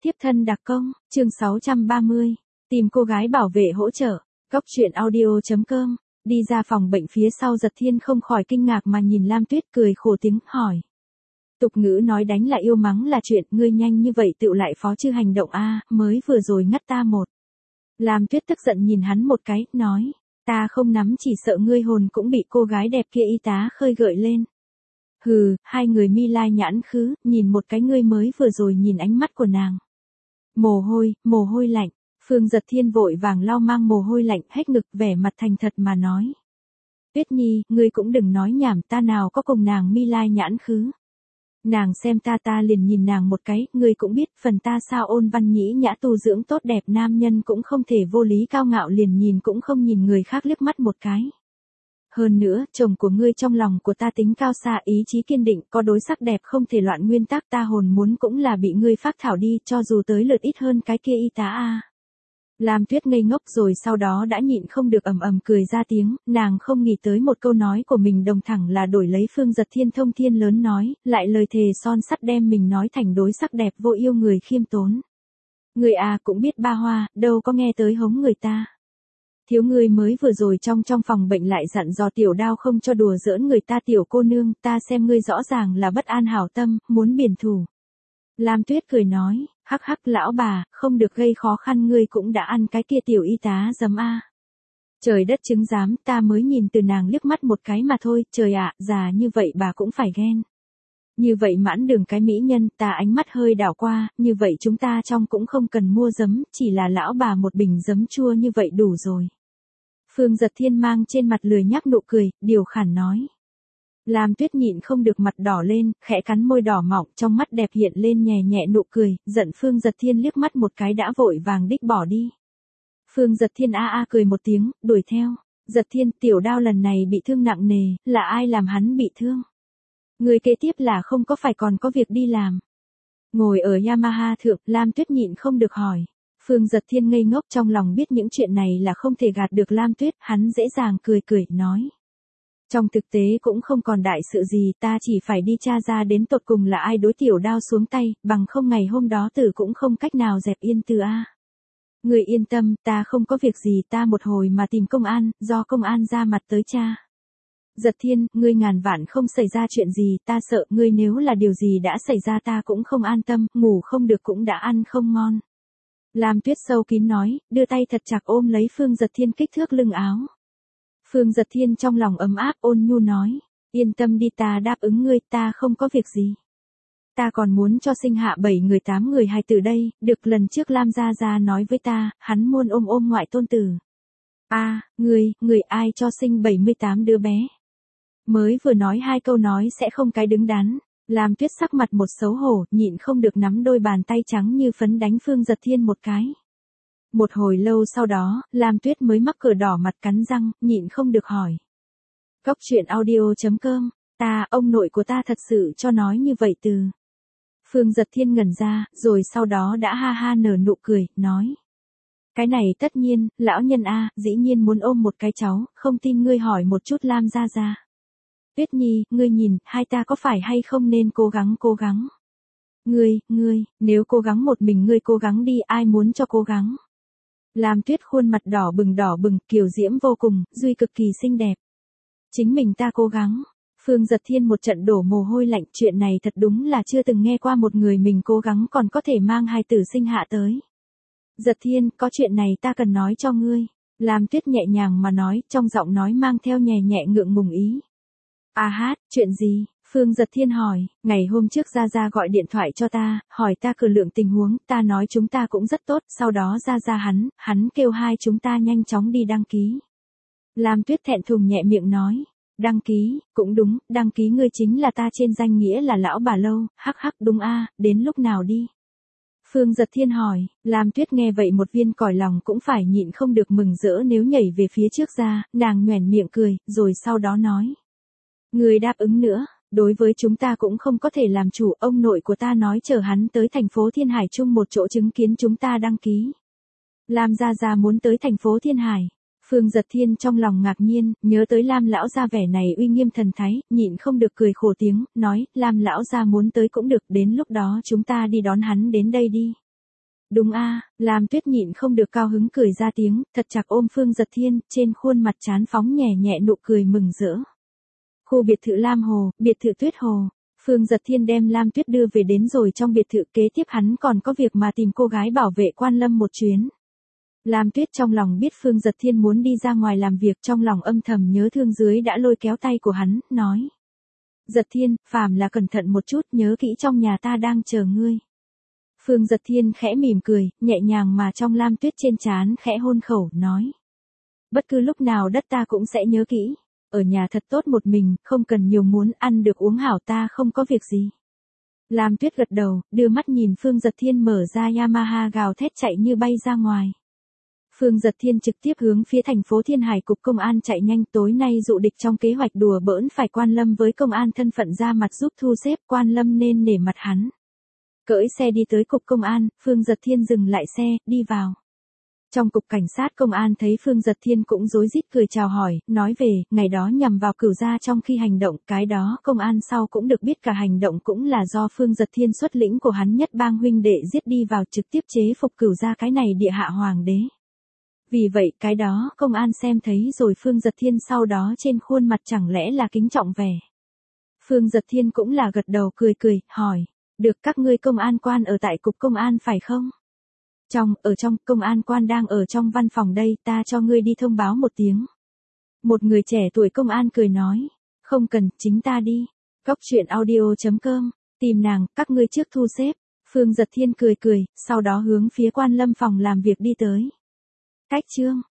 Tiếp thân đặc công, chương 630. Tìm cô gái bảo vệ hỗ trợ. Góc truyện audio.com. Đi ra phòng bệnh phía sau Giật Thiên không khỏi kinh ngạc mà nhìn Lam Tuyết cười khổ tiếng hỏi. Tục ngữ nói đánh là yêu mắng là chuyện, ngươi nhanh như vậy tựu lại phó chư hành động a, mới vừa rồi ngắt ta một. Lam Tuyết tức giận nhìn hắn một cái, nói. Ta không nắm, chỉ sợ ngươi hồn cũng bị cô gái đẹp kia y tá khơi gợi lên. Hừ, hai người mi lai nhãn khứ, nhìn một cái ngươi mới vừa rồi nhìn ánh mắt của nàng. Mồ hôi lạnh, Phương Giật Thiên vội vàng lau mang mồ hôi lạnh hết ngực vẻ mặt thành thật mà nói. Tuyết Nhi, ngươi cũng đừng nói nhảm, ta nào có cùng nàng mi lai nhãn khứ. Nàng xem ta liền nhìn nàng một cái, ngươi cũng biết phần ta sao ôn văn nhĩ nhã tu dưỡng tốt đẹp nam nhân cũng không thể vô lý cao ngạo liền nhìn cũng không nhìn người khác liếc mắt một cái. Hơn nữa, chồng của ngươi trong lòng của ta tính cao xa ý chí kiên định, có đối sắc đẹp không thể loạn nguyên tắc ta hồn muốn cũng là bị ngươi phác thảo đi cho dù tới lượt ít hơn cái kia y tá a. Lam Tuyết ngây ngốc rồi sau đó đã nhịn không được ầm ầm cười ra tiếng, nàng không nghĩ tới một câu nói của mình đồng thẳng là đổi lấy Phương Giật Thiên thông thiên lớn nói, lại lời thề son sắt đem mình nói thành đối sắc đẹp vô yêu người khiêm tốn. Người à cũng biết ba hoa, đâu có nghe tới hống người ta. Thiếu ngươi mới vừa rồi trong phòng bệnh lại dặn dò Tiểu Đao không cho đùa giỡn người ta tiểu cô nương, ta xem ngươi rõ ràng là bất an hảo tâm, muốn biển thủ. Lam Tuyết cười nói, hắc hắc lão bà, không được gây khó khăn ngươi cũng đã ăn cái kia tiểu y tá giấm a. Trời đất chứng giám, ta mới nhìn từ nàng liếc mắt một cái mà thôi, trời ạ, già như vậy bà cũng phải ghen. Như vậy mãn đường cái mỹ nhân, ta ánh mắt hơi đảo qua, như vậy chúng ta trong cũng không cần mua giấm, chỉ là lão bà một bình giấm chua như vậy đủ rồi. Phương Giật Thiên mang trên mặt lười nhác nụ cười, điều khản nói. Lam Tuyết nhịn không được mặt đỏ lên, khẽ cắn môi đỏ mọng, trong mắt đẹp hiện lên nhẹ nhẹ nụ cười, giận Phương Giật Thiên liếc mắt một cái đã vội vàng đích bỏ đi. Phương Giật Thiên a cười một tiếng, đuổi theo. Giật Thiên, Tiểu Đao lần này bị thương nặng nề, là ai làm hắn bị thương? Người kế tiếp là không có phải còn có việc đi làm. Ngồi ở Yamaha thượng, Lam Tuyết nhịn không được hỏi. Phương Giật Thiên ngây ngốc trong lòng biết những chuyện này là không thể gạt được Lam Tuyết, hắn dễ dàng cười, nói. Trong thực tế cũng không còn đại sự gì, ta chỉ phải đi tra ra đến tột cùng là ai đối Tiểu Đao xuống tay, bằng không ngày hôm đó tử cũng không cách nào dẹp yên từ a. Người yên tâm, ta không có việc gì, ta một hồi mà tìm công an, do công an ra mặt tới tra. Giật Thiên, ngươi ngàn vạn không xảy ra chuyện gì, ta sợ ngươi nếu là điều gì đã xảy ra ta cũng không an tâm, ngủ không được cũng đã ăn không ngon. Lam Tuyết sâu kín nói, đưa tay thật chặt ôm lấy Phương Giật Thiên kích thước lưng áo. Phương Giật Thiên trong lòng ấm áp ôn nhu nói, yên tâm đi ta đáp ứng ngươi, ta không có việc gì. Ta còn muốn cho sinh hạ 7 người 8 người hài tử đây, được lần trước Lam Gia nói với ta, hắn muốn ôm ngoại tôn tử. Người ai cho sinh 78 đứa bé. Mới vừa nói hai câu nói sẽ không cái đứng đắn. Lam Tuyết sắc mặt một xấu hổ, nhịn không được nắm đôi bàn tay trắng như phấn đánh Phương Giật Thiên một cái. Một hồi lâu sau đó, Lam Tuyết mới mắc cỡ đỏ mặt cắn răng, nhịn không được hỏi. Góc truyện audio.com, ông nội của ta thật sự cho nói như vậy từ. Phương Giật Thiên ngẩn ra, rồi sau đó đã ha ha nở nụ cười, nói. Cái này tất nhiên, lão nhân a, dĩ nhiên muốn ôm một cái cháu, không tin ngươi hỏi một chút Lam Gia. Tuyết Nhi, ngươi nhìn, hai ta có phải hay không nên cố gắng. Ngươi, nếu cố gắng một mình ngươi cố gắng đi, ai muốn cho cố gắng. Lam Tuyết khuôn mặt đỏ bừng, kiều diễm vô cùng, duy cực kỳ xinh đẹp. Chính mình ta cố gắng. Phương Giật Thiên một trận đổ mồ hôi lạnh, chuyện này thật đúng là chưa từng nghe qua một người mình cố gắng còn có thể mang hài tử sinh hạ tới. Giật Thiên, có chuyện này ta cần nói cho ngươi. Lam Tuyết nhẹ nhàng mà nói, trong giọng nói mang theo nhẹ ngượng ngùng ý. Chuyện gì? Phương Giật Thiên hỏi, ngày hôm trước Gia gọi điện thoại cho ta, hỏi ta cử lượng tình huống, ta nói chúng ta cũng rất tốt, sau đó Gia hắn kêu hai chúng ta nhanh chóng đi đăng ký. Lam Tuyết thẹn thùng nhẹ miệng nói, đăng ký, cũng đúng, đăng ký ngươi chính là ta trên danh nghĩa là lão bà lâu, hắc đúng đến lúc nào đi? Phương Giật Thiên hỏi, Lam Tuyết nghe vậy một viên còi lòng cũng phải nhịn không được mừng rỡ nếu nhảy về phía trước ra, nàng nhoẻn miệng cười, rồi sau đó nói. Người đáp ứng nữa, đối với chúng ta cũng không có thể làm chủ, ông nội của ta nói chờ hắn tới thành phố Thiên Hải chung một chỗ chứng kiến chúng ta đăng ký. Lam Gia muốn tới thành phố Thiên Hải. Phương Giật Thiên trong lòng ngạc nhiên, nhớ tới Lam lão gia vẻ này uy nghiêm thần thái, nhịn không được cười khổ tiếng, nói, Lam lão gia muốn tới cũng được, đến lúc đó chúng ta đi đón hắn đến đây đi. Đúng a, Lam Tuyết nhịn không được cao hứng cười ra tiếng, thật chặt ôm Phương Giật Thiên, trên khuôn mặt trán phóng nhẹ nhẹ nụ cười mừng rỡ. Khu biệt thự Lam Hồ, biệt thự Tuyết Hồ. Phương Giật Thiên đem Lam Tuyết đưa về đến rồi trong biệt thự, kế tiếp hắn còn có việc mà tìm cô gái bảo vệ Quan Lâm một chuyến. Lam Tuyết trong lòng biết Phương Giật Thiên muốn đi ra ngoài làm việc, trong lòng âm thầm nhớ thương dưới đã lôi kéo tay của hắn, nói. Giật Thiên, phàm là cẩn thận một chút, nhớ kỹ trong nhà ta đang chờ ngươi. Phương Giật Thiên khẽ mỉm cười, nhẹ nhàng mà trong Lam Tuyết trên trán khẽ hôn khẩu, nói. Bất cứ lúc nào đất ta cũng sẽ nhớ kỹ. Ở nhà thật tốt một mình, không cần nhiều muốn ăn được uống hảo, ta không có việc gì. Lam Tuyết gật đầu, đưa mắt nhìn Phương Giật Thiên mở ra Yamaha gào thét chạy như bay ra ngoài. Phương Giật Thiên trực tiếp hướng phía thành phố Thiên Hải cục công an chạy nhanh, tối nay dụ địch trong kế hoạch đùa bỡn phải Quan Lâm với công an thân phận ra mặt giúp thu xếp, Quan Lâm nên nể mặt hắn. Cưỡi xe đi tới cục công an, Phương Giật Thiên dừng lại xe, đi vào. Trong cục cảnh sát công an thấy Phương Giật Thiên cũng rối rít cười chào hỏi, nói về, ngày đó nhằm vào Cửu gia trong khi hành động, cái đó công an sau cũng được biết cả hành động cũng là do Phương Giật Thiên xuất lĩnh của hắn nhất bang huynh đệ giết đi vào trực tiếp chế phục Cửu gia, cái này địa hạ hoàng đế. Vì vậy cái đó công an xem thấy rồi, Phương Giật Thiên sau đó trên khuôn mặt chẳng lẽ là kính trọng vẻ. Phương Giật Thiên cũng là gật đầu cười cười, hỏi, được, các ngươi công an quan ở tại cục công an phải không? Ở trong, công an quan đang ở trong văn phòng đây, ta cho ngươi đi thông báo một tiếng. Một người trẻ tuổi công an cười nói, không cần, chính ta đi. Góc truyện audio.com, tìm nàng, các ngươi trước thu xếp. Phương Giật Thiên cười cười, sau đó hướng phía Quan Lâm phòng làm việc đi tới. Cách chương